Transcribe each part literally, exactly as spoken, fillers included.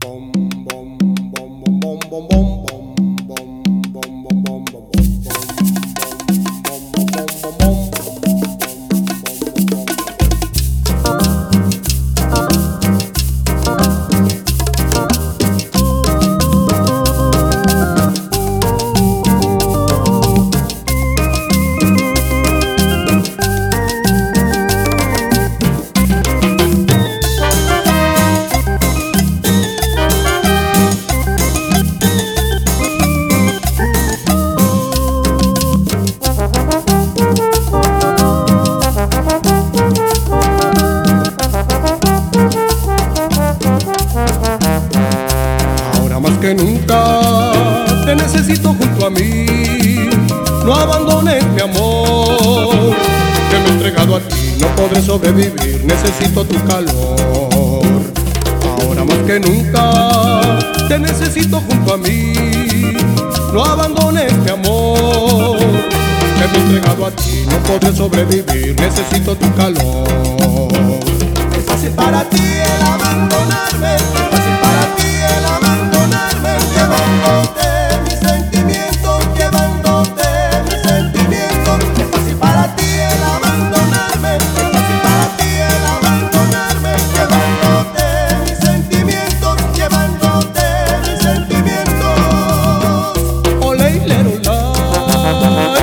Que nunca te necesito junto a mí. No abandones mi amor, que me he entregado a ti, no podré sobrevivir, necesito tu calor. Ahora más que nunca te necesito junto a mí. No abandones mi amor, que me he entregado a ti, no podré sobrevivir, necesito tu calor. Es fácil para ti el abandonarme, es fácil para ti el abandonarme, llevándote mis sentimientos, llevándote mis sentimientos. Es fácil para ti el abandonarme, es fácil para ti el abandonarme, llevándote mis sentimientos, llevándote mis sentimientos. Ole, lero, lai.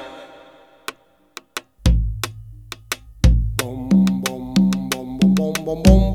Bom, bom, bom, bom, bom, bom.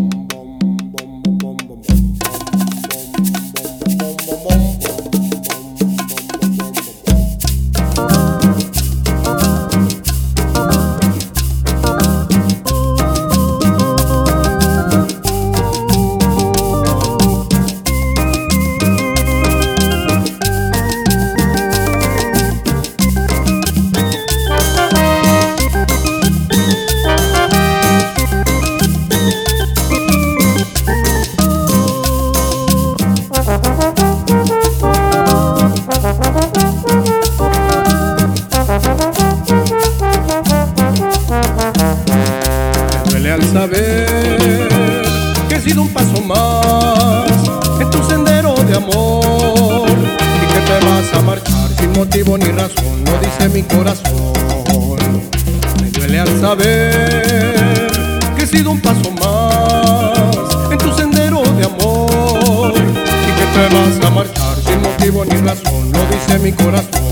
Al saber que he sido un paso más en tu sendero de amor y que te vas a marchar sin motivo ni razón, lo dice mi corazón. Me duele al saber que he sido un paso más en tu sendero de amor y que te vas a marchar sin motivo ni razón, lo dice mi corazón.